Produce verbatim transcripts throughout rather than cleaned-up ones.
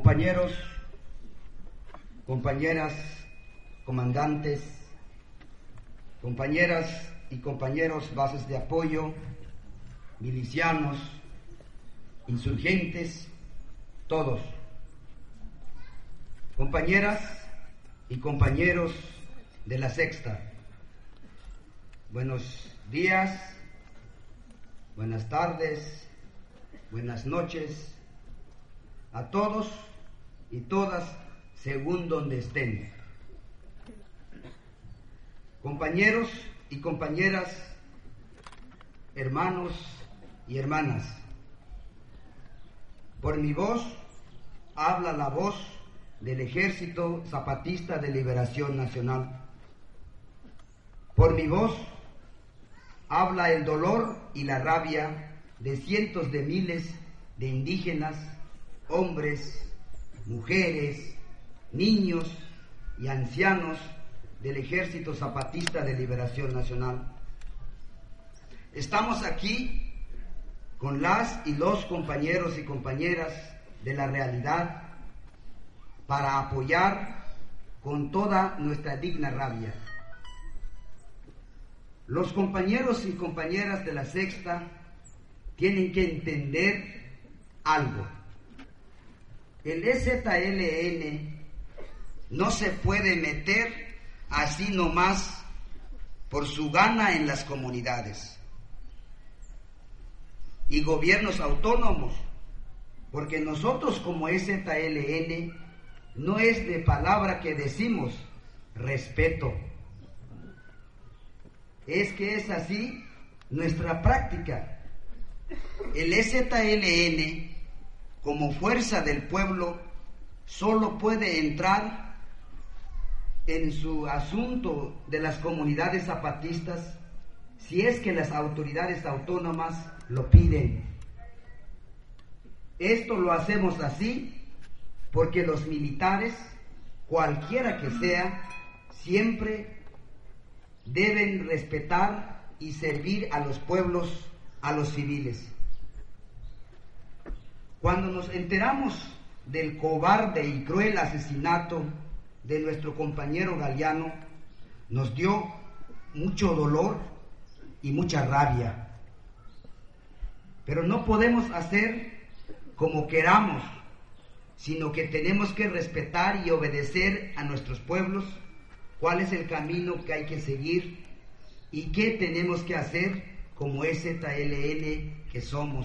Compañeros, compañeras, comandantes, compañeras y compañeros, bases de apoyo, milicianos, insurgentes, todos. Compañeras y compañeros de la Sexta, buenos días, buenas tardes, buenas noches a todos y todas según donde estén. Compañeros y compañeras, hermanos y hermanas, por mi voz habla la voz del Ejército Zapatista de Liberación Nacional. Por mi voz habla el dolor y la rabia de cientos de miles de indígenas, hombres, mujeres, niños y ancianos del Ejército Zapatista de Liberación Nacional. Estamos aquí con las y los compañeros y compañeras de la realidad para apoyar con toda nuestra digna rabia. Los compañeros y compañeras de la Sexta tienen que entender algo. El E Z L N no se puede meter así nomás por su gana en las comunidades y gobiernos autónomos, porque nosotros como E Z L N no es de palabra que decimos respeto, es que es así nuestra práctica. El E Z L N como fuerza del pueblo solo puede entrar en su asunto de las comunidades zapatistas si es que las autoridades autónomas lo piden. Esto lo hacemos así porque los militares, cualquiera que sea, siempre deben respetar y servir a los pueblos, a los civiles. Cuando nos enteramos del cobarde y cruel asesinato de nuestro compañero Galeano, nos dio mucho dolor y mucha rabia. Pero no podemos hacer como queramos, sino que tenemos que respetar y obedecer a nuestros pueblos cuál es el camino que hay que seguir y qué tenemos que hacer como E Z L N que somos.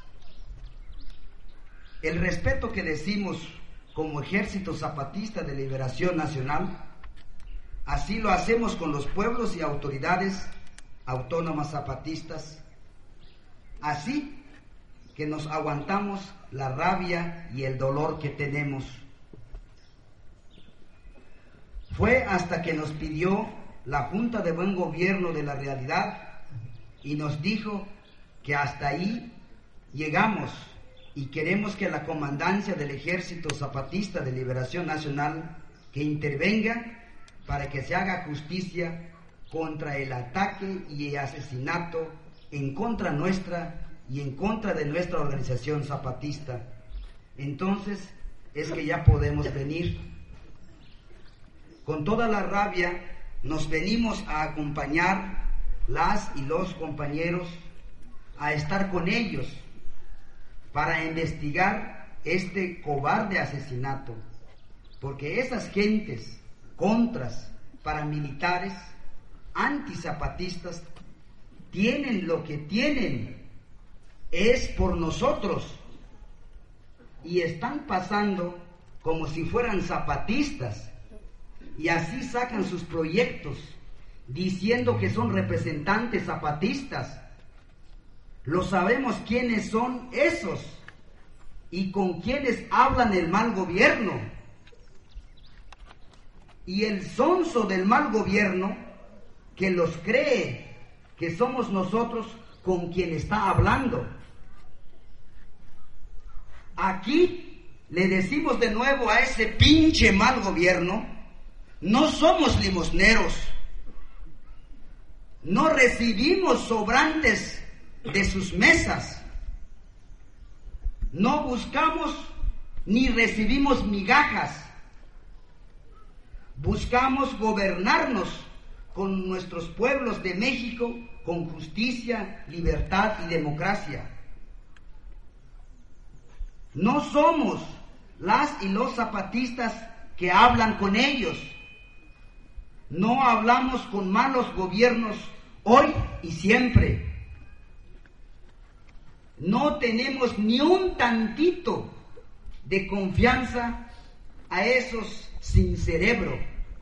El respeto que decimos como Ejército Zapatista de Liberación Nacional, así lo hacemos con los pueblos y autoridades autónomas zapatistas, así que nos aguantamos la rabia y el dolor que tenemos. Fue hasta que nos pidió la Junta de Buen Gobierno de la Realidad y nos dijo que hasta ahí llegamos y queremos que la comandancia del Ejército Zapatista de Liberación Nacional que intervenga para que se haga justicia contra el ataque y el asesinato en contra nuestra y en contra de nuestra organización zapatista. Entonces es que ya podemos venir. Con toda la rabia nos venimos a acompañar las y los compañeros, a estar con ellos para investigar este cobarde asesinato, porque esas gentes contras, paramilitares, antizapatistas, tienen lo que tienen, es por nosotros, y están pasando como si fueran zapatistas, y así sacan sus proyectos, diciendo que son representantes zapatistas. Lo sabemos quiénes son esos y con quiénes hablan el mal gobierno. Y el sonso del mal gobierno que los cree que somos nosotros con quien está hablando. Aquí le decimos de nuevo a ese pinche mal gobierno, no somos limosneros, no recibimos sobrantes de sus mesas, no buscamos ni recibimos migajas. Buscamos gobernarnos con nuestros pueblos de México con justicia, libertad y democracia. No somos las y los zapatistas que hablan con ellos. No hablamos con malos gobiernos hoy y siempre. No tenemos ni un tantito de confianza a esos sin cerebro.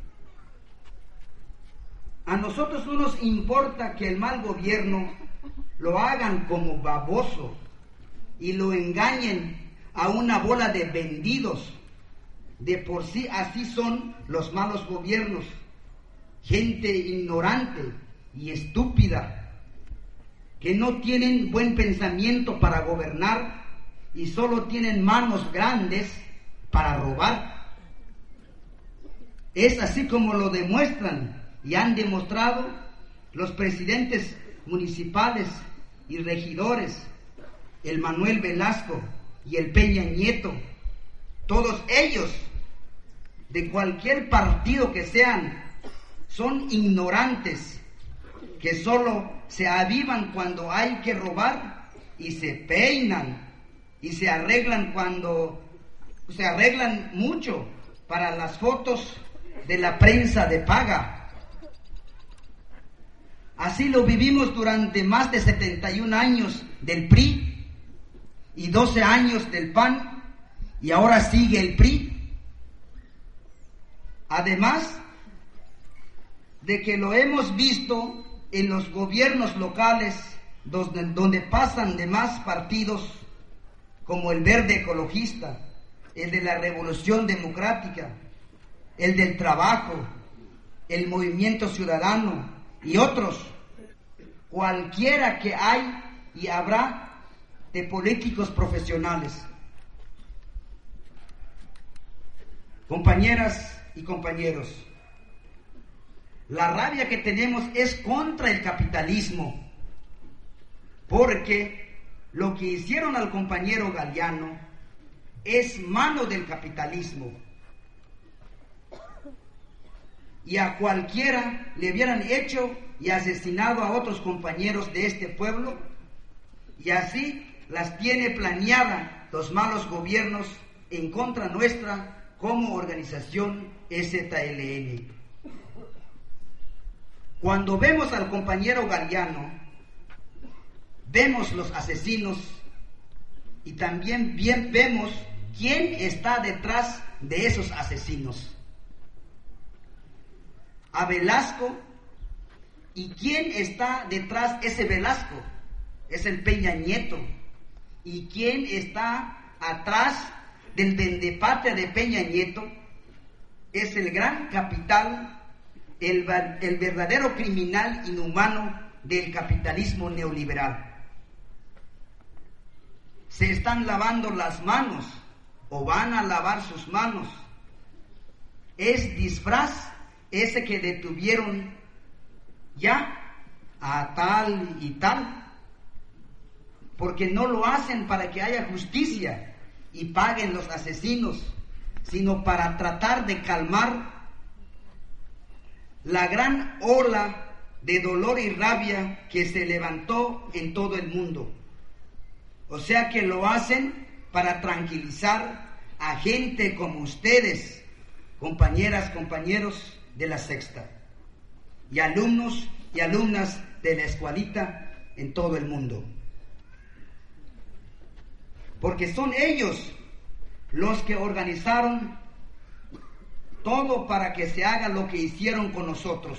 A nosotros no nos importa que el mal gobierno lo hagan como baboso y lo engañen a una bola de vendidos. De por sí así son los malos gobiernos. Gente ignorante y estúpida, que no tienen buen pensamiento para gobernar y solo tienen manos grandes para robar. Es así como lo demuestran y han demostrado los presidentes municipales y regidores, el Manuel Velasco y el Peña Nieto, todos ellos, de cualquier partido que sean, son ignorantes, que solo se avivan cuando hay que robar y se peinan y se arreglan cuando se arreglan mucho para las fotos de la prensa de paga. Así lo vivimos durante más de setenta y un años del P R I y doce años del P A N, y ahora sigue el P R I. Además de que lo hemos visto en los gobiernos locales donde, donde pasan demás partidos como el Verde Ecologista, el de la Revolución Democrática, el del Trabajo, el Movimiento Ciudadano y otros, cualquiera que hay y habrá de políticos profesionales. Compañeras y compañeros, la rabia que tenemos es contra el capitalismo, porque lo que hicieron al compañero Galeano es mano del capitalismo, y a cualquiera le hubieran hecho y asesinado a otros compañeros de este pueblo, y así las tiene planeada los malos gobiernos en contra nuestra como organización E Z L N. Cuando vemos al compañero Galeano, vemos los asesinos y también bien vemos quién está detrás de esos asesinos. A Velasco, ¿y quién está detrás de ese Velasco? Es el Peña Nieto. ¿Y quién está atrás del vendepatria de Peña Nieto? Es el gran capital, el, el verdadero criminal inhumano del capitalismo neoliberal. Se están lavando las manos o van a lavar sus manos. Es disfraz ese que detuvieron ya a tal y tal, porque no lo hacen para que haya justicia y paguen los asesinos, sino para tratar de calmar la gran ola de dolor y rabia que se levantó en todo el mundo. O sea que lo hacen para tranquilizar a gente como ustedes, compañeras, compañeros de la Sexta, y alumnos y alumnas de la escuelita en todo el mundo. Porque son ellos los que organizaron todo para que se haga lo que hicieron con nosotros.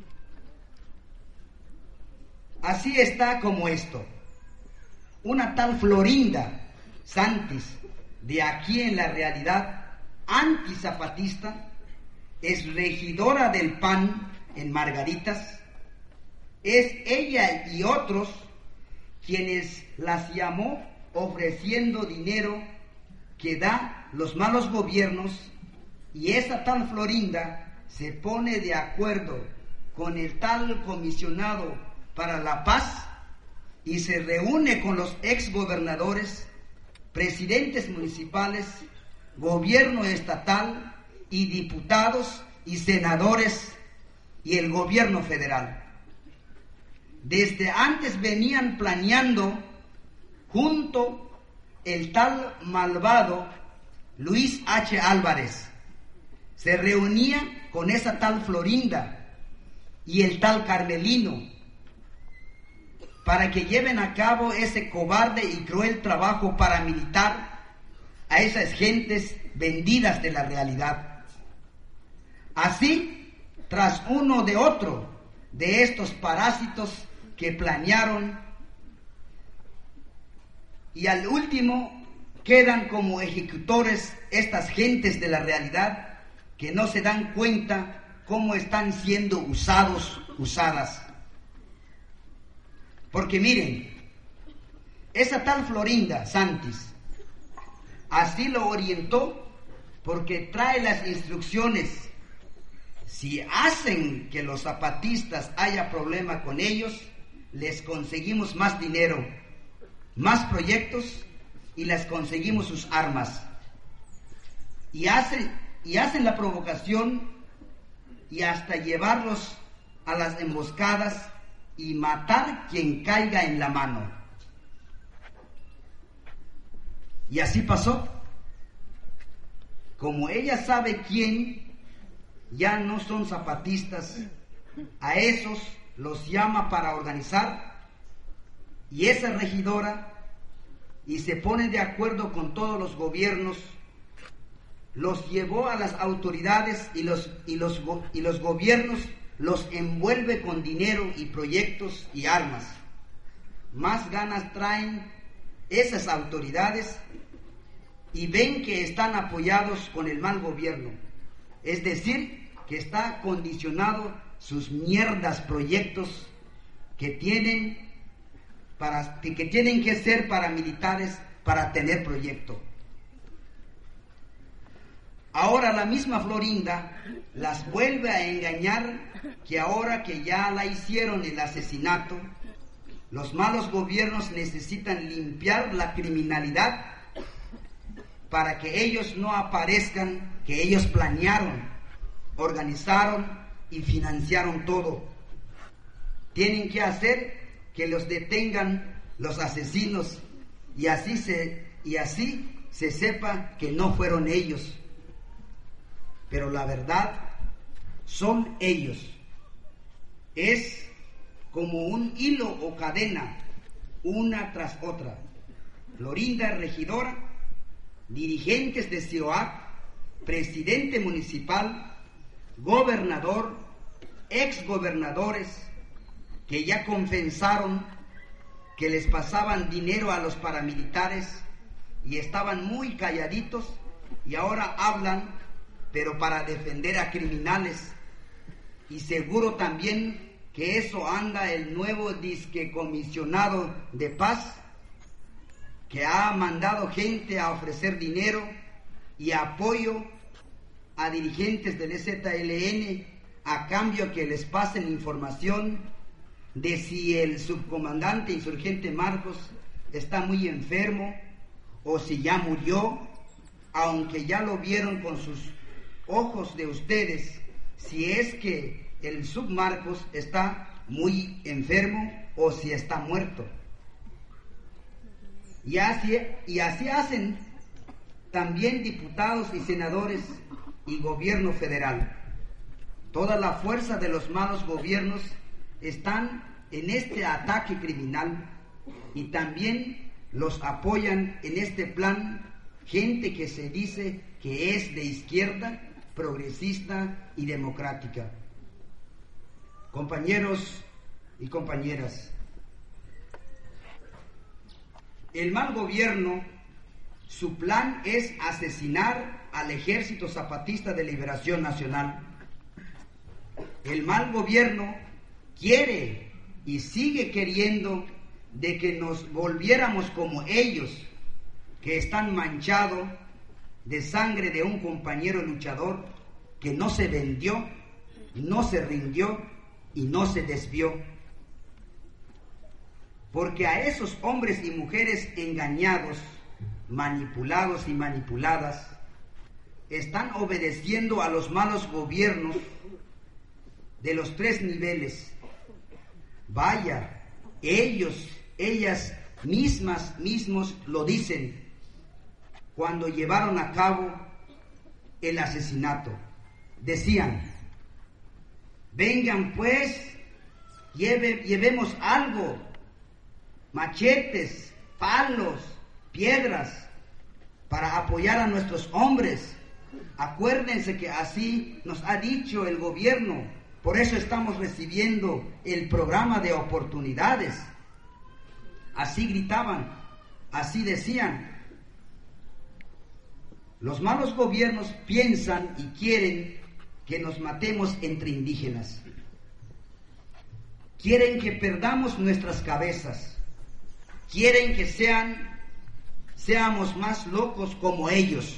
Así está como esto. Una tal Florinda Santis, de aquí en la realidad antizapatista, es regidora del P A N en Margaritas. Es ella y otros quienes las llamó ofreciendo dinero que da los malos gobiernos, y esa tal Florinda se pone de acuerdo con el tal comisionado para la paz y se reúne con los exgobernadores, presidentes municipales gobierno estatal y diputados y senadores y el gobierno federal. Desde antes venían planeando junto el tal malvado Luis H. Álvarez. Se reunía con esa tal Florinda y el tal Carmelino para que lleven a cabo ese cobarde y cruel trabajo paramilitar a esas gentes vendidas de la realidad. Así, tras uno de otro de estos parásitos que planearon, y al último quedan como ejecutores estas gentes de la realidad que no se dan cuenta cómo están siendo usados, usadas. Porque miren, esa tal Florinda Santis así lo orientó porque trae las instrucciones. Si hacen que los zapatistas haya problema con ellos, les conseguimos más dinero, más proyectos y les conseguimos sus armas. Y hacen, y hacen la provocación y hasta llevarlos a las emboscadas y matar quien caiga en la mano. Y así pasó. Como ella sabe quién, ya no son zapatistas, a esos los llama para organizar, y esa regidora, y se pone de acuerdo con todos los gobiernos, los llevó a las autoridades y los, y los, y los gobiernos los envuelve con dinero y proyectos y armas. Más ganas traen esas autoridades y ven que están apoyados con el mal gobierno, es decir, que está condicionado sus mierdas proyectos que tienen para que tienen que ser paramilitares para tener proyecto. Ahora la misma Florinda las vuelve a engañar que ahora que ya la hicieron el asesinato, los malos gobiernos necesitan limpiar la criminalidad para que ellos no aparezcan, que ellos planearon, organizaron y financiaron todo. Tienen que hacer que los detengan los asesinos y así se, y así se sepa que no fueron ellos. Pero la verdad son ellos. Es como un hilo o cadena, una tras otra. Florinda regidora, dirigentes de C I O A C, presidente municipal, gobernador, exgobernadores, que ya confesaron que les pasaban dinero a los paramilitares y estaban muy calladitos y ahora hablan, pero para defender a criminales. Y seguro también que eso anda el nuevo disque comisionado de paz, que ha mandado gente a ofrecer dinero y apoyo a dirigentes del E Z L N a cambio que les pasen información de si el subcomandante insurgente Marcos está muy enfermo o si ya murió, aunque ya lo vieron con sus ojos de ustedes, si es que el submarcos está muy enfermo o si está muerto. Y así, y así hacen también diputados y senadores y gobierno federal. Toda la fuerza de los malos gobiernos están en este ataque criminal y también los apoyan en este plan gente que se dice que es de izquierda, progresista y democrática. Compañeros y compañeras, el mal gobierno, su plan es asesinar al Ejército Zapatista de Liberación Nacional. El mal gobierno quiere y sigue queriendo de que nos volviéramos como ellos, que están manchados de sangre de un compañero luchador que no se vendió, no se rindió y no se desvió. Porque a esos hombres y mujeres engañados, manipulados y manipuladas, están obedeciendo a los malos gobiernos de los tres niveles. Vaya, ellos, ellas mismas, mismos lo dicen cuando llevaron a cabo el asesinato. Decían: vengan pues, lleve, llevemos algo, machetes, palos, piedras, para apoyar a nuestros hombres. Acuérdense que así nos ha dicho el gobierno, por eso estamos recibiendo el programa de oportunidades. Así gritaban, así decían. Los malos gobiernos piensan y quieren que nos matemos entre indígenas. Quieren que perdamos nuestras cabezas. Quieren que sean, seamos más locos como ellos.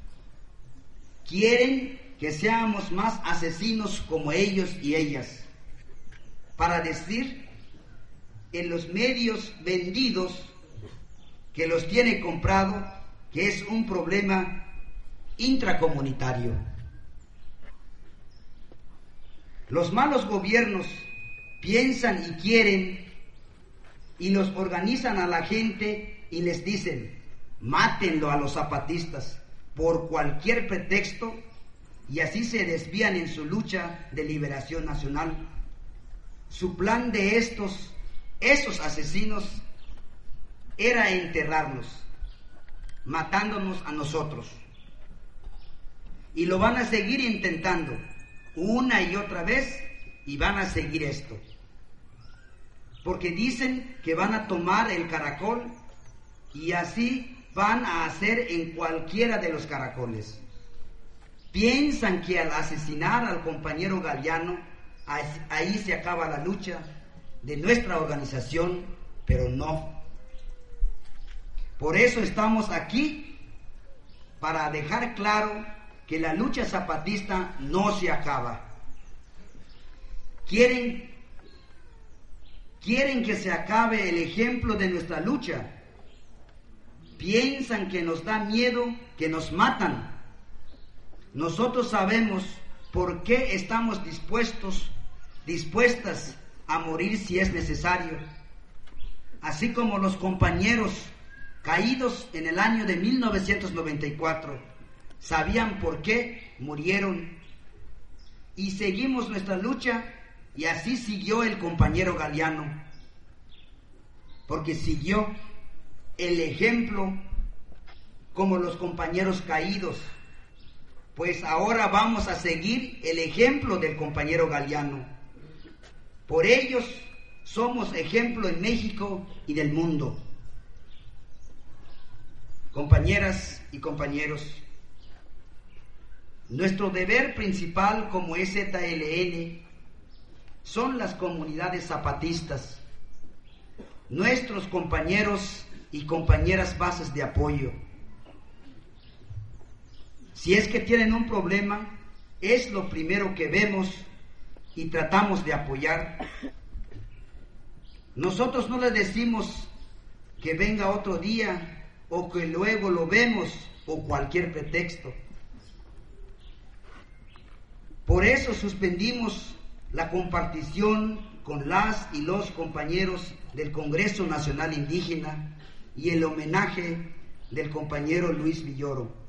Quieren que seamos más asesinos como ellos y ellas. Para decir en los medios vendidos que los tiene comprado que es un problema intracomunitario. Los malos gobiernos piensan y quieren y los organizan a la gente y les dicen: mátenlo a los zapatistas por cualquier pretexto, y así se desvían en su lucha de liberación nacional. Su plan de estos, esos asesinos, era enterrarnos, matándonos a nosotros. Y lo van a seguir intentando una y otra vez, y van a seguir esto. Porque dicen que van a tomar el caracol, y así van a hacer en cualquiera de los caracoles. Piensan que al asesinar al compañero Galiano, ahí se acaba la lucha de nuestra organización, pero no. Por eso estamos aquí, para dejar claro que la lucha zapatista no se acaba. Quieren, quieren que se acabe el ejemplo de nuestra lucha. Piensan que nos da miedo, que nos matan. Nosotros sabemos por qué estamos dispuestos, dispuestas a morir si es necesario. Así como los compañeros caídos en el año de mil novecientos noventa y cuatro sabían por qué murieron, y seguimos nuestra lucha, y así siguió el compañero Galiano, porque siguió el ejemplo como los compañeros caídos. Pues ahora vamos a seguir el ejemplo del compañero Galiano. Por ellos somos ejemplo en México y del mundo. Compañeras y compañeros, nuestro deber principal como E Z L N son las comunidades zapatistas, nuestros compañeros y compañeras bases de apoyo. Si es que tienen un problema, es lo primero que vemos y tratamos de apoyar. Nosotros no les decimos que venga otro día o que luego lo vemos o cualquier pretexto. Por eso suspendimos la compartición con las y los compañeros del Congreso Nacional Indígena y el homenaje del compañero Luis Villoro.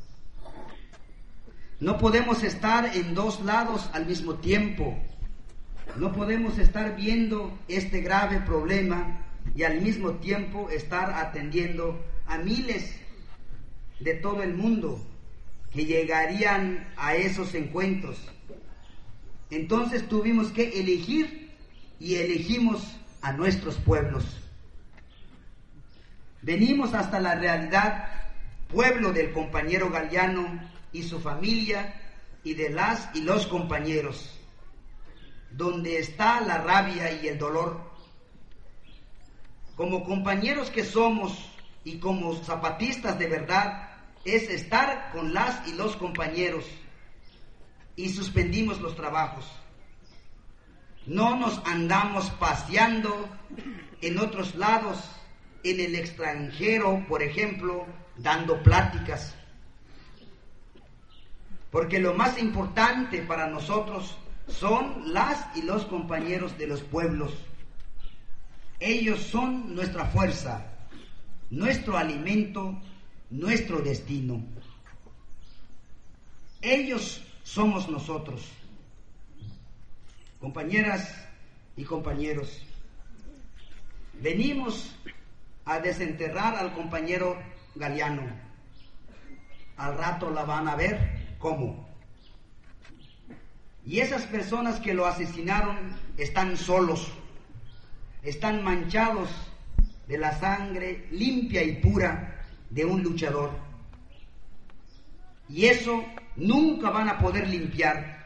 No podemos estar en dos lados al mismo tiempo. No podemos estar viendo este grave problema y al mismo tiempo estar atendiendo a miles de todo el mundo que llegarían a esos encuentros. Entonces tuvimos que elegir y elegimos a nuestros pueblos. Venimos hasta la realidad, pueblo del compañero Galiano y su familia, y de las y los compañeros, donde está la rabia y el dolor. Como compañeros que somos y como zapatistas de verdad, es estar con las y los compañeros, y suspendimos los trabajos. No nos andamos paseando en otros lados, en el extranjero, por ejemplo, dando pláticas. porque lo más importante para nosotros son las y los compañeros de los pueblos. Ellos son nuestra fuerza, nuestro alimento, nuestro destino. Ellos somos nosotros. Compañeras y compañeros, venimos a desenterrar al compañero Galeano. Al rato la van a ver cómo. Y esas personas que lo asesinaron están solos, están manchados de la sangre limpia y pura de un luchador. Y eso nunca van a poder limpiar.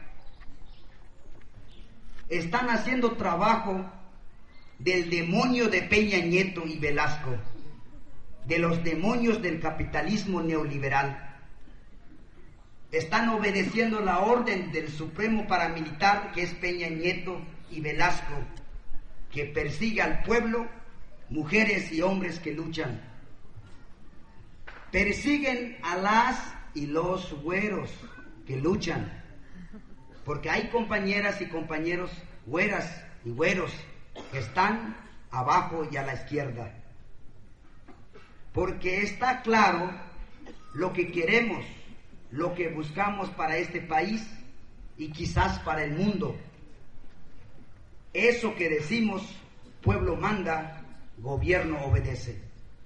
Están haciendo trabajo del demonio de Peña Nieto y Velasco, de los demonios del capitalismo neoliberal. Están obedeciendo la orden del supremo paramilitar, que es Peña Nieto y Velasco, que persigue al pueblo, mujeres y hombres que luchan. Persiguen a las y los güeros que luchan, porque hay compañeras y compañeros güeras y güeros que están abajo y a la izquierda. Porque está claro lo que queremos, lo que buscamos para este país y quizás para el mundo. Eso que decimos, pueblo manda, gobierno obedece.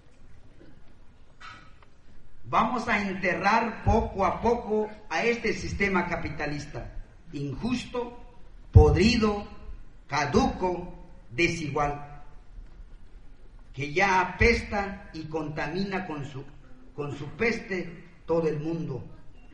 Vamos a enterrar poco a poco a este sistema capitalista, injusto, podrido, caduco, desigual, que ya apesta y contamina con su, con su peste todo el mundo.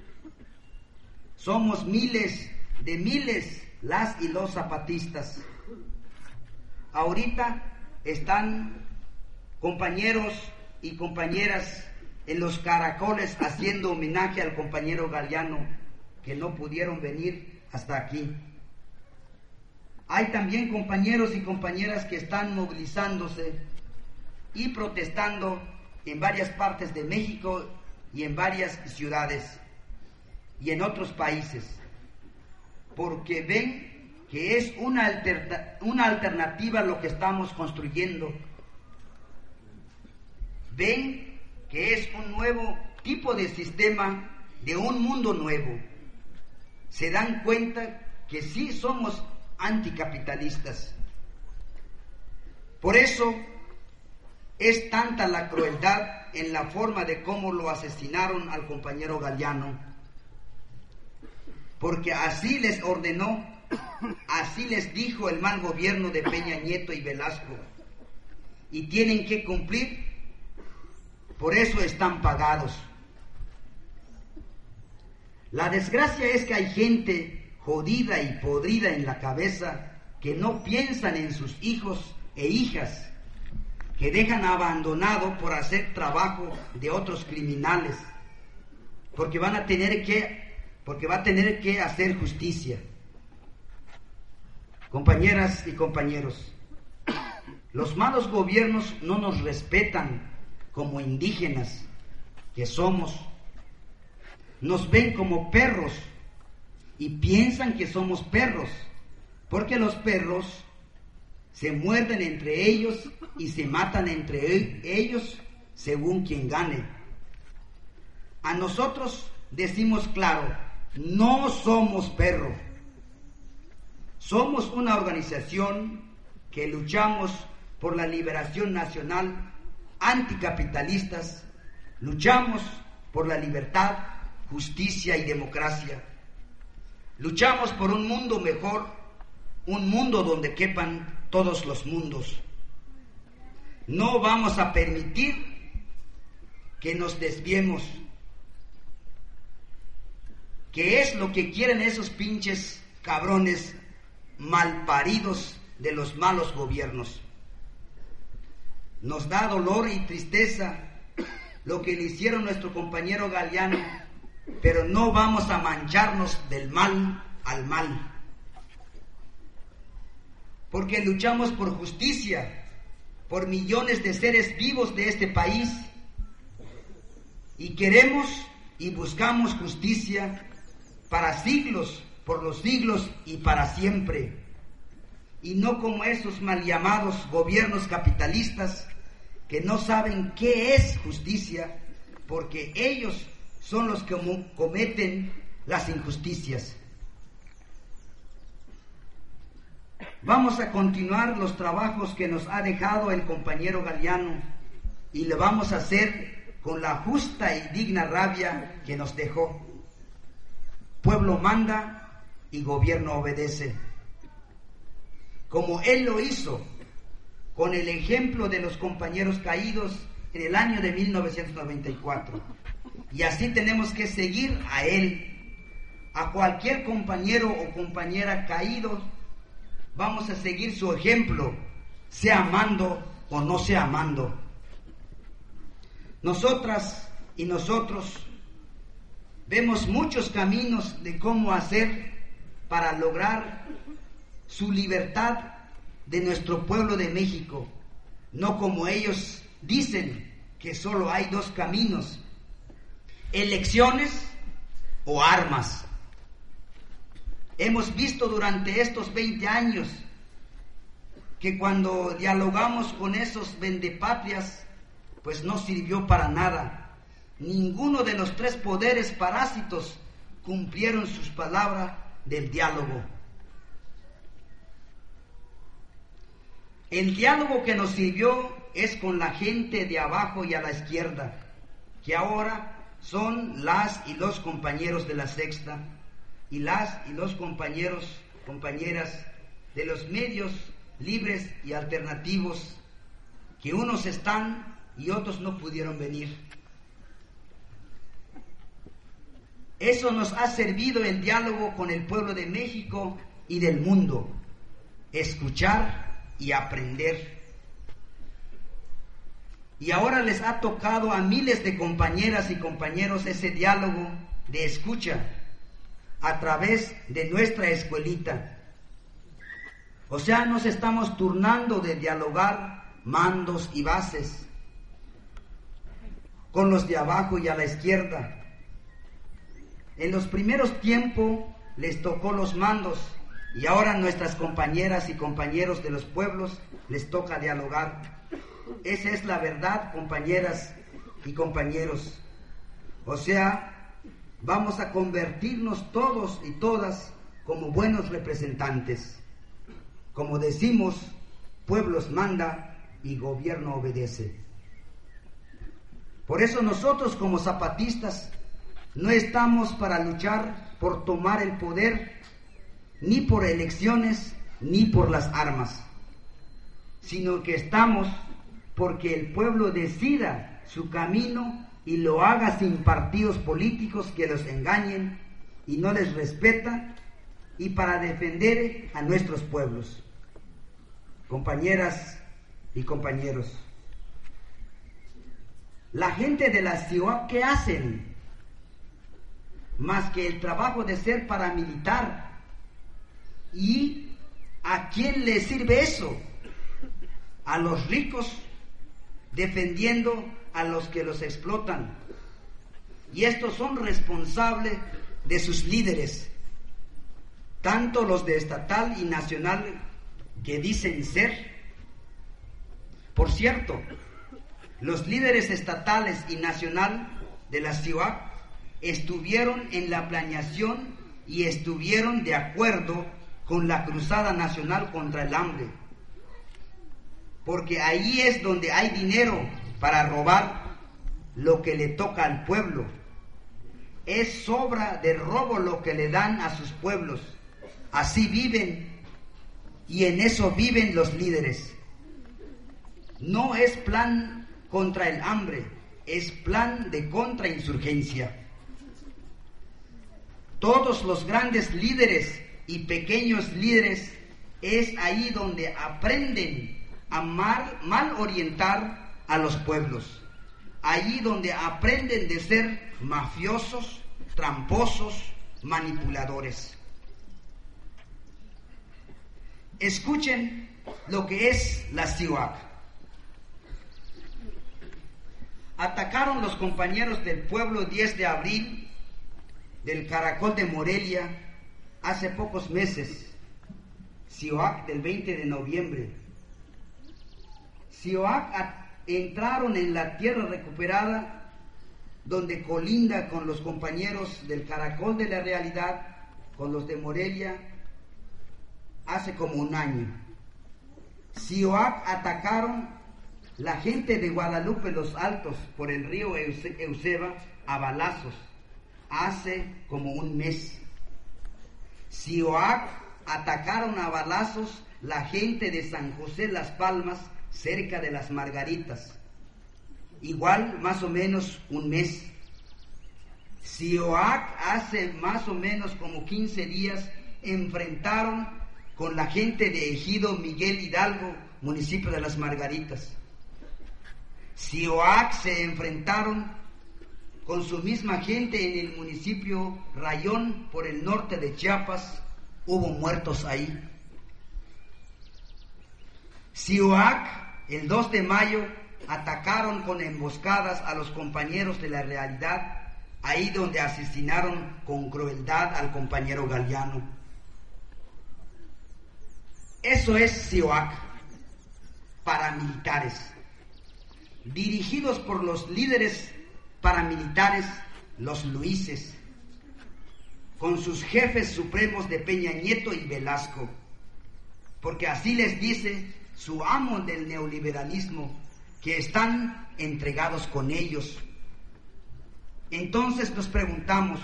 Somos miles de miles las y los zapatistas. Ahorita están compañeros y compañeras en los caracoles haciendo homenaje al compañero Galeano, que no pudieron venir hasta aquí. Hay también compañeros y compañeras que están movilizándose y protestando en varias partes de México y en varias ciudades y en otros países, porque ven que es una, alterna, una alternativa lo que estamos construyendo. Ven que es un nuevo tipo de sistema, de un mundo nuevo. Se dan cuenta que sí somos anticapitalistas. Por eso es tanta la crueldad en la forma de cómo lo asesinaron al compañero Galeano, porque así les ordenó, así les dijo el mal gobierno de Peña Nieto y Velasco, y tienen que cumplir. Por eso están pagados. La desgracia es que hay gente jodida y podrida en la cabeza que no piensan en sus hijos e hijas, que dejan abandonado por hacer trabajo de otros criminales, porque van a tener que, porque va a tener que hacer justicia. Compañeras y compañeros, los malos gobiernos no nos respetan como indígenas que somos. Nos ven como perros y piensan que somos perros, porque los perros se muerden entre ellos y se matan entre ellos según quien gane. A nosotros decimos claro, no somos perros. Somos una organización que luchamos por la liberación nacional, anticapitalistas, luchamos por la libertad, justicia y democracia. Luchamos por un mundo mejor, un mundo donde quepan todos los mundos. No vamos a permitir que nos desviemos, que es lo que quieren esos pinches cabrones malparidos de los malos gobiernos. Nos da dolor y tristeza lo que le hicieron a nuestro compañero Galeano, pero no vamos a mancharnos del mal al mal, porque luchamos por justicia, por millones de seres vivos de este país, y queremos y buscamos justicia para siglos, por los siglos y para siempre, y no como esos mal llamados gobiernos capitalistas que no saben qué es justicia, porque ellos son los que cometen las injusticias. Vamos a continuar los trabajos que nos ha dejado el compañero Galiano y lo vamos a hacer con la justa y digna rabia que nos dejó. Pueblo manda y gobierno obedece. Como él lo hizo con el ejemplo de los compañeros caídos en el año de mil novecientos noventa y cuatro. Y así tenemos que seguir a él, a cualquier compañero o compañera caído. Vamos a seguir su ejemplo, sea amando o no sea amando. Nosotras y nosotros vemos muchos caminos de cómo hacer para lograr su libertad de nuestro pueblo de México, no como ellos dicen que solo hay dos caminos: elecciones o armas. Hemos visto durante estos veinte años que cuando dialogamos con esos vendepatrias, pues no sirvió para nada. Ninguno de los tres poderes parásitos cumplieron sus palabras del diálogo. El diálogo que nos sirvió es con la gente de abajo y a la izquierda, que ahora son las y los compañeros de la Sexta, y las y los compañeros, compañeras de los medios libres y alternativos, que unos están y otros no pudieron venir. Eso nos ha servido el diálogo con el pueblo de México y del mundo, escuchar y aprender. Y ahora les ha tocado a miles de compañeras y compañeros ese diálogo de escucha a través de nuestra escuelita. O sea, nos estamos turnando de dialogar mandos y bases con los de abajo y a la izquierda. En los primeros tiempos les tocó los mandos y ahora a nuestras compañeras y compañeros de los pueblos les toca dialogar. Esa es la verdad, compañeras y compañeros. O sea, vamos a convertirnos todos y todas como buenos representantes. Como decimos, pueblos manda y gobierno obedece. Por eso nosotros como zapatistas no estamos para luchar por tomar el poder, ni por elecciones, ni por las armas, sino que estamos porque el pueblo decida su camino y lo haga sin partidos políticos que los engañen y no les respeta, y para defender a nuestros pueblos. Compañeras y compañeros, la gente de la ciudad, ¿qué hacen? Más que el trabajo de ser paramilitar. ¿Y a quién le sirve eso? A los ricos, defendiendo a los que los explotan. Y estos son responsables de sus líderes, tanto los de estatal y nacional que dicen ser. Por cierto, los líderes estatales y nacional de la ciudad estuvieron en la planeación y estuvieron de acuerdo con la cruzada nacional contra el hambre, porque ahí es donde hay dinero para robar lo que le toca al pueblo. Es sobra de robo lo que le dan a sus pueblos. Así viven y en eso viven los líderes. No es plan contra el hambre, es plan de contrainsurgencia. Todos los grandes líderes y pequeños líderes es ahí donde aprenden a mal, mal orientar a los pueblos. Allí donde aprenden de ser mafiosos, tramposos, manipuladores. Escuchen lo que es la C I U A C. Atacaron los compañeros del pueblo diez de abril del Caracol de Morelia hace pocos meses, CIOAC del veinte de noviembre. CIOAC entraron en la tierra recuperada, donde colinda con los compañeros del Caracol de la Realidad, con los de Morelia, hace como un año. CIOAC atacaron la gente de Guadalupe Los Altos por el río Euseba a balazos hace como un mes. CIOAC atacaron a balazos la gente de San José Las Palmas, cerca de Las Margaritas, igual más o menos un mes. CIOAC hace más o menos como quince días enfrentaron con la gente de Ejido Miguel Hidalgo, municipio de Las Margaritas. CIOAC se enfrentaron con su misma gente en el municipio Rayón, por el norte de Chiapas. Hubo muertos ahí. CIOAC, el dos de mayo, atacaron con emboscadas a los compañeros de la Realidad, ahí donde asesinaron con crueldad al compañero Galeano. Eso es CIOAC, paramilitares, dirigidos por los líderes paramilitares, los Luises, con sus jefes supremos de Peña Nieto y Velasco, porque así les dice su amo del neoliberalismo, que están entregados con ellos. Entonces nos preguntamos,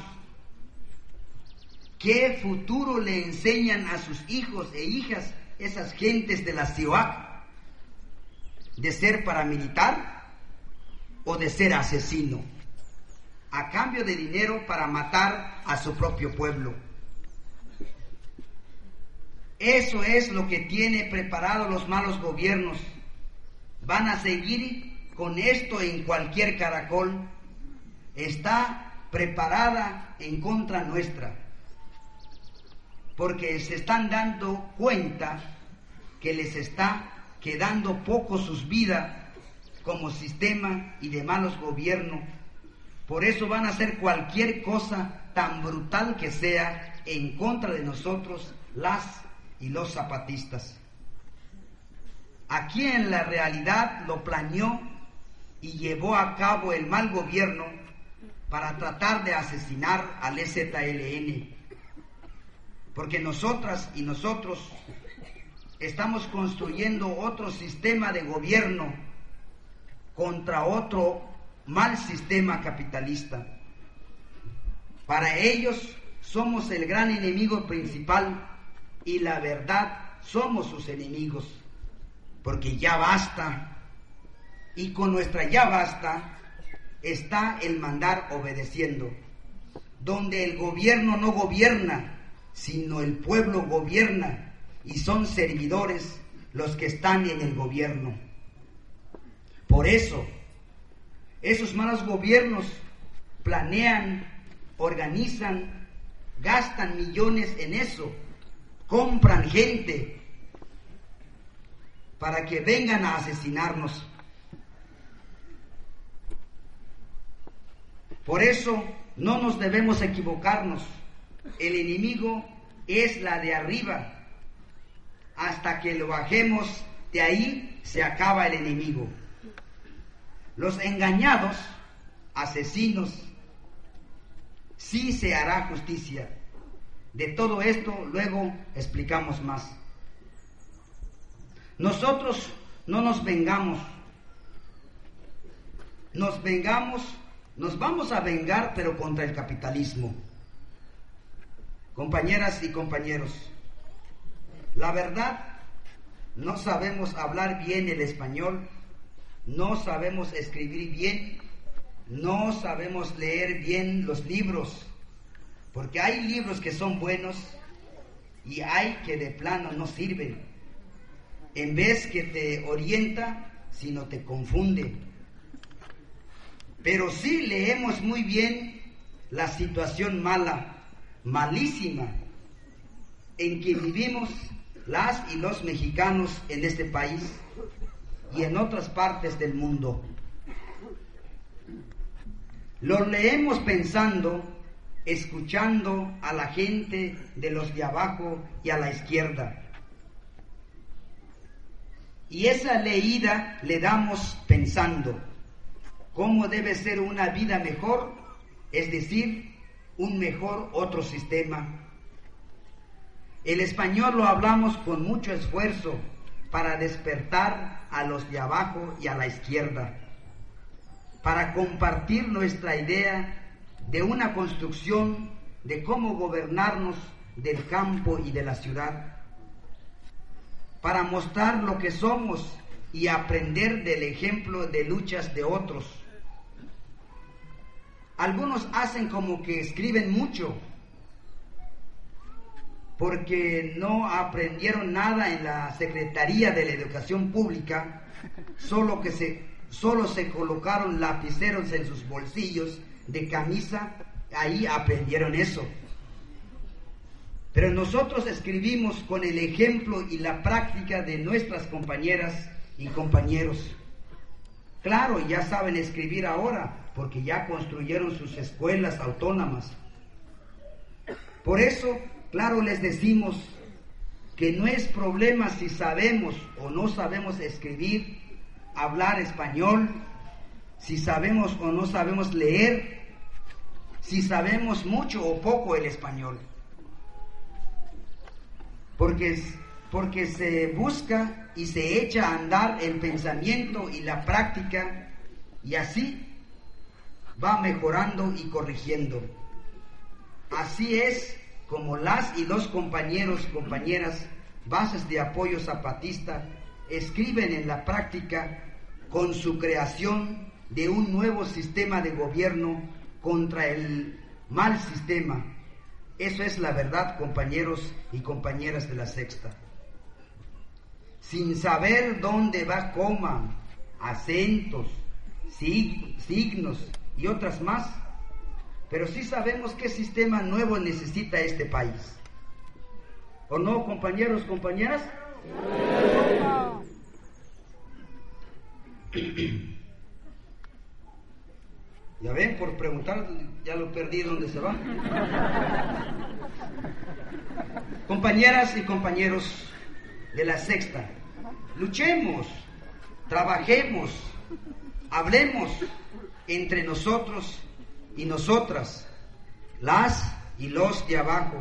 ¿qué futuro le enseñan a sus hijos e hijas esas gentes de la CIOAC? ¿De ser paramilitar o de ser asesino, a cambio de dinero para matar a su propio pueblo? Eso es lo que tiene preparado los malos gobiernos. Van a seguir con esto en cualquier caracol. Está preparada en contra nuestra, porque se están dando cuenta que les está quedando poco sus vidas como sistema y de malos gobiernos. Por eso van a hacer cualquier cosa, tan brutal que sea, en contra de nosotros, las y los zapatistas. Aquí en la Realidad lo planeó y llevó a cabo el mal gobierno para tratar de asesinar al E Z L N, porque nosotras y nosotros estamos construyendo otro sistema de gobierno contra otro mal sistema capitalista. Para ellos somos el gran enemigo principal y la verdad somos sus enemigos, porque ya basta. Y con nuestra ya basta está el mandar obedeciendo, donde el gobierno no gobierna, sino el pueblo gobierna, y son servidores los que están en el gobierno. Por eso, esos malos gobiernos planean, organizan, gastan millones en eso, compran gente para que vengan a asesinarnos. Por eso no nos debemos equivocarnos. El enemigo es la de arriba. Hasta que lo bajemos de ahí se acaba el enemigo. Los engañados, asesinos, sí se hará justicia. De todo esto luego explicamos más. Nosotros no nos vengamos. Nos vengamos, nos vamos a vengar, pero contra el capitalismo. Compañeras y compañeros, la verdad, no sabemos hablar bien el español, no sabemos escribir bien, no sabemos leer bien los libros, porque hay libros que son buenos y hay que de plano no sirven. En vez que te orienta, sino te confunde. Pero sí leemos muy bien la situación mala, malísima, en que vivimos las y los mexicanos en este país y en otras partes del mundo. Lo leemos pensando escuchando a la gente de los de abajo y a la izquierda. Y esa leída le damos pensando cómo debe ser una vida mejor, es decir, un mejor otro sistema. El español lo hablamos con mucho esfuerzo para despertar a los de abajo y a la izquierda, para compartir nuestra idea de una construcción de cómo gobernarnos del campo y de la ciudad, para mostrar lo que somos y aprender del ejemplo de luchas de otros. Algunos hacen como que escriben mucho, porque no aprendieron nada en la Secretaría de la Educación Pública, solo que se, solo se colocaron lapiceros en sus bolsillos de camisa, ahí aprendieron eso. Pero nosotros escribimos con el ejemplo y la práctica de nuestras compañeras y compañeros. Claro, ya saben escribir ahora, porque ya construyeron sus escuelas autónomas. Por eso, claro, les decimos que no es problema si sabemos o no sabemos escribir, hablar español, si sabemos o no sabemos leer, si sabemos mucho o poco el español. Porque, porque se busca y se echa a andar el pensamiento y la práctica, y así va mejorando y corrigiendo. Así es como las y los compañeros y compañeras, bases de apoyo zapatista, escriben en la práctica con su creación de un nuevo sistema de gobierno contra el mal sistema. Eso es la verdad, compañeros y compañeras de la Sexta. Sin saber dónde va coma, acentos, sig- signos y otras más, pero sí sabemos qué sistema nuevo necesita este país. ¿O no, compañeros, compañeras? Ya ven, por preguntar, ya lo perdí, ¿dónde se va? Compañeras y compañeros de la Sexta, luchemos, trabajemos, hablemos entre nosotros y nosotras, las y los de abajo.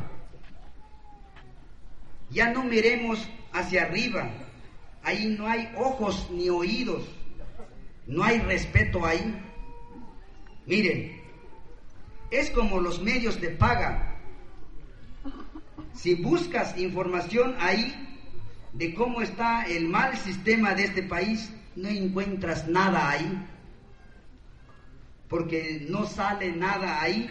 Ya no miremos hacia arriba, ahí no hay ojos ni oídos, no hay respeto ahí. Miren, es como los medios de paga. Si buscas información ahí de cómo está el mal sistema de este país, no encuentras nada ahí, porque no sale nada ahí.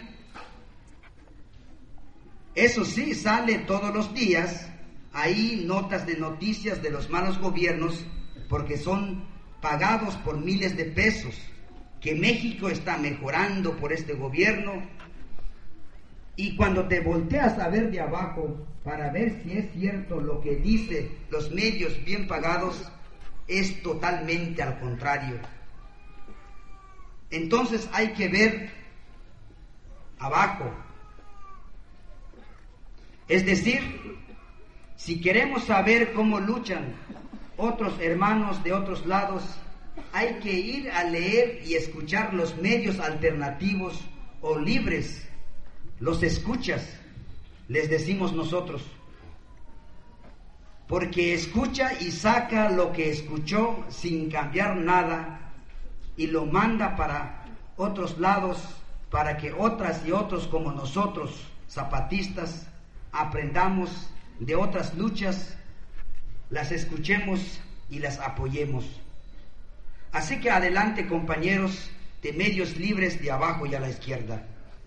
Eso sí, sale todos los días ahí notas de noticias de los malos gobiernos, porque son pagados por miles de pesos, que México está mejorando por este gobierno. Y cuando te volteas a ver de abajo para ver si es cierto lo que dicen los medios bien pagados, es totalmente al contrario. Entonces hay que ver abajo. Es decir, si queremos saber cómo luchan otros hermanos de otros lados, hay que ir a leer y escuchar los medios alternativos o libres. Los escuchas, les decimos nosotros, porque escucha y saca lo que escuchó sin cambiar nada y lo manda para otros lados, para que otras y otros como nosotros, zapatistas, aprendamos de otras luchas, las escuchemos y las apoyemos. Así que adelante, compañeros de medios libres de abajo y a la izquierda.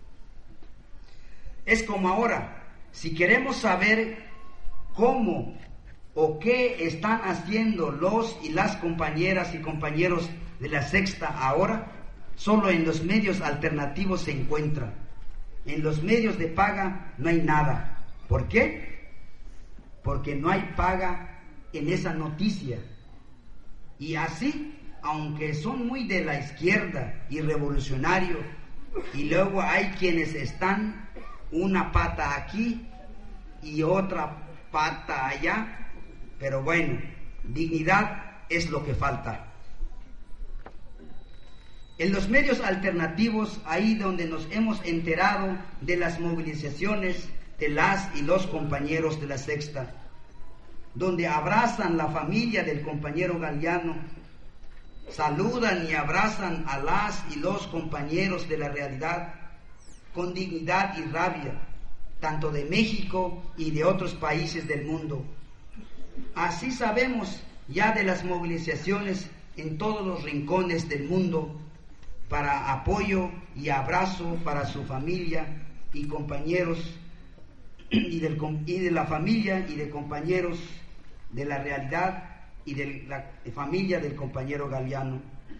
Es como ahora, si queremos saber cómo o qué están haciendo los y las compañeras y compañeros de la Sexta ahora, solo en los medios alternativos se encuentra. En los medios de paga no hay nada. ¿Por qué? Porque no hay paga en esa noticia. Y así, aunque son muy de la izquierda y revolucionario, y luego hay quienes están una pata aquí y otra pata allá, pero bueno, dignidad es lo que falta. En los medios alternativos, ahí donde nos hemos enterado de las movilizaciones de las y los compañeros de la Sexta, donde abrazan la familia del compañero Galeano, saludan y abrazan a las y los compañeros de la realidad con dignidad y rabia, tanto de México y de otros países del mundo. Así sabemos ya de las movilizaciones en todos los rincones del mundo para apoyo y abrazo para su familia y compañeros y, del, y de la familia y de compañeros de la realidad y de la familia del compañero Galeano.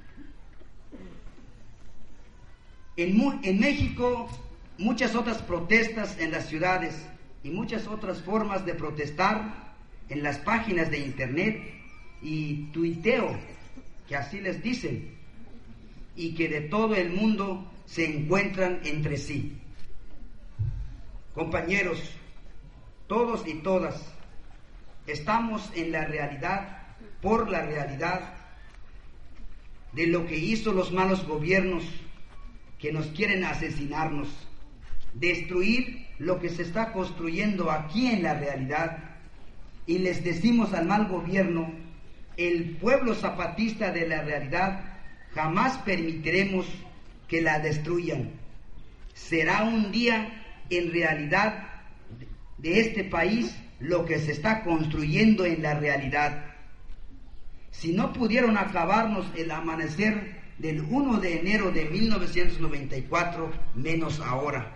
En, en México, muchas otras protestas en las ciudades y muchas otras formas de protestar en las páginas de internet y tuiteo, que así les dicen, y que de todo el mundo se encuentran entre sí. Compañeros, todos y todas, estamos en la realidad, por la realidad de lo que hizo los malos gobiernos que nos quieren asesinarnos, destruir lo que se está construyendo aquí en la realidad, y les decimos al mal gobierno: el pueblo zapatista de la realidad jamás permitiremos que la destruyan. Será un día en realidad de este país lo que se está construyendo en la realidad. Si no pudieron acabarnos el amanecer del primero de enero de mil novecientos noventa y cuatro, menos ahora.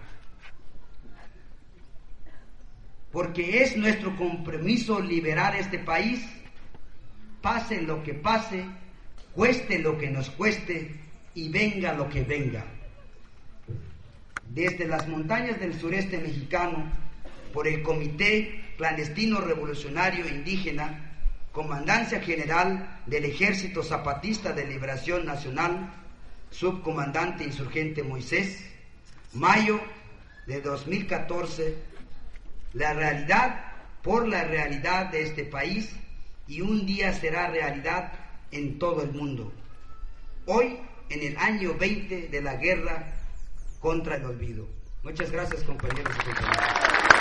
Porque es nuestro compromiso liberar este país, pase lo que pase, cueste lo que nos cueste y venga lo que venga. Desde las montañas del sureste mexicano, por el Comité Clandestino Revolucionario Indígena, Comandancia General del Ejército Zapatista de Liberación Nacional, Subcomandante Insurgente Moisés, mayo de dos mil catorce, la realidad por la realidad de este país, y un día será realidad en todo el mundo. Hoy, en el año veinte de la guerra contra el olvido. Muchas gracias, compañeros y compañeras.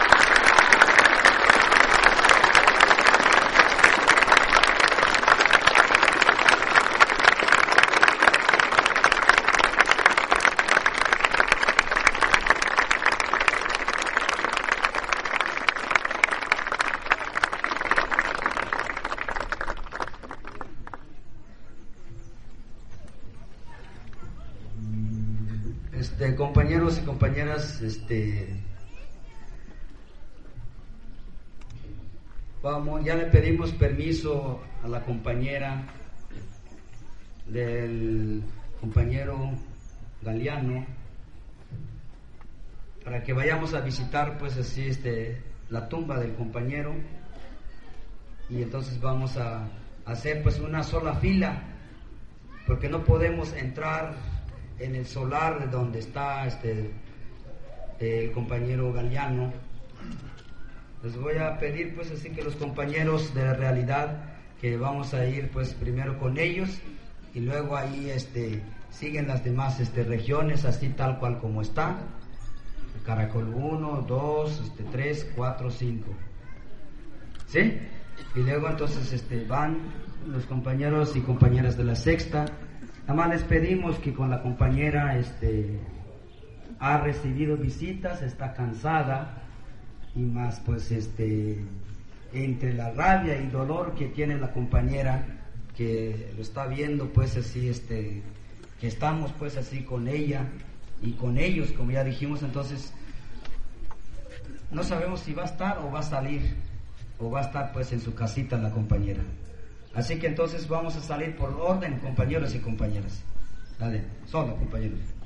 Este, compañeros y compañeras, este, vamos, ya le pedimos permiso a la compañera del compañero Galeano para que vayamos a visitar, pues así, este, la tumba del compañero, y entonces vamos a hacer pues una sola fila, porque no podemos entrar en el solar donde está este el compañero Galeano. Les voy a pedir pues así que los compañeros de la realidad, que vamos a ir pues primero con ellos y luego ahí este siguen las demás este regiones así tal cual como está. Caracol uno, dos, este, tres, cuatro, cinco. ¿Sí? Y luego entonces este van los compañeros y compañeras de la Sexta. Nada más les pedimos que con la compañera este, ha recibido visitas, está cansada, y más pues este entre la rabia y dolor que tiene la compañera, que lo está viendo pues así, este que estamos pues así con ella y con ellos, como ya dijimos, entonces no sabemos si va a estar o va a salir, o va a estar pues en su casita la compañera. Así que entonces vamos a salir por orden, compañeros y compañeras. Dale, solo, compañeros.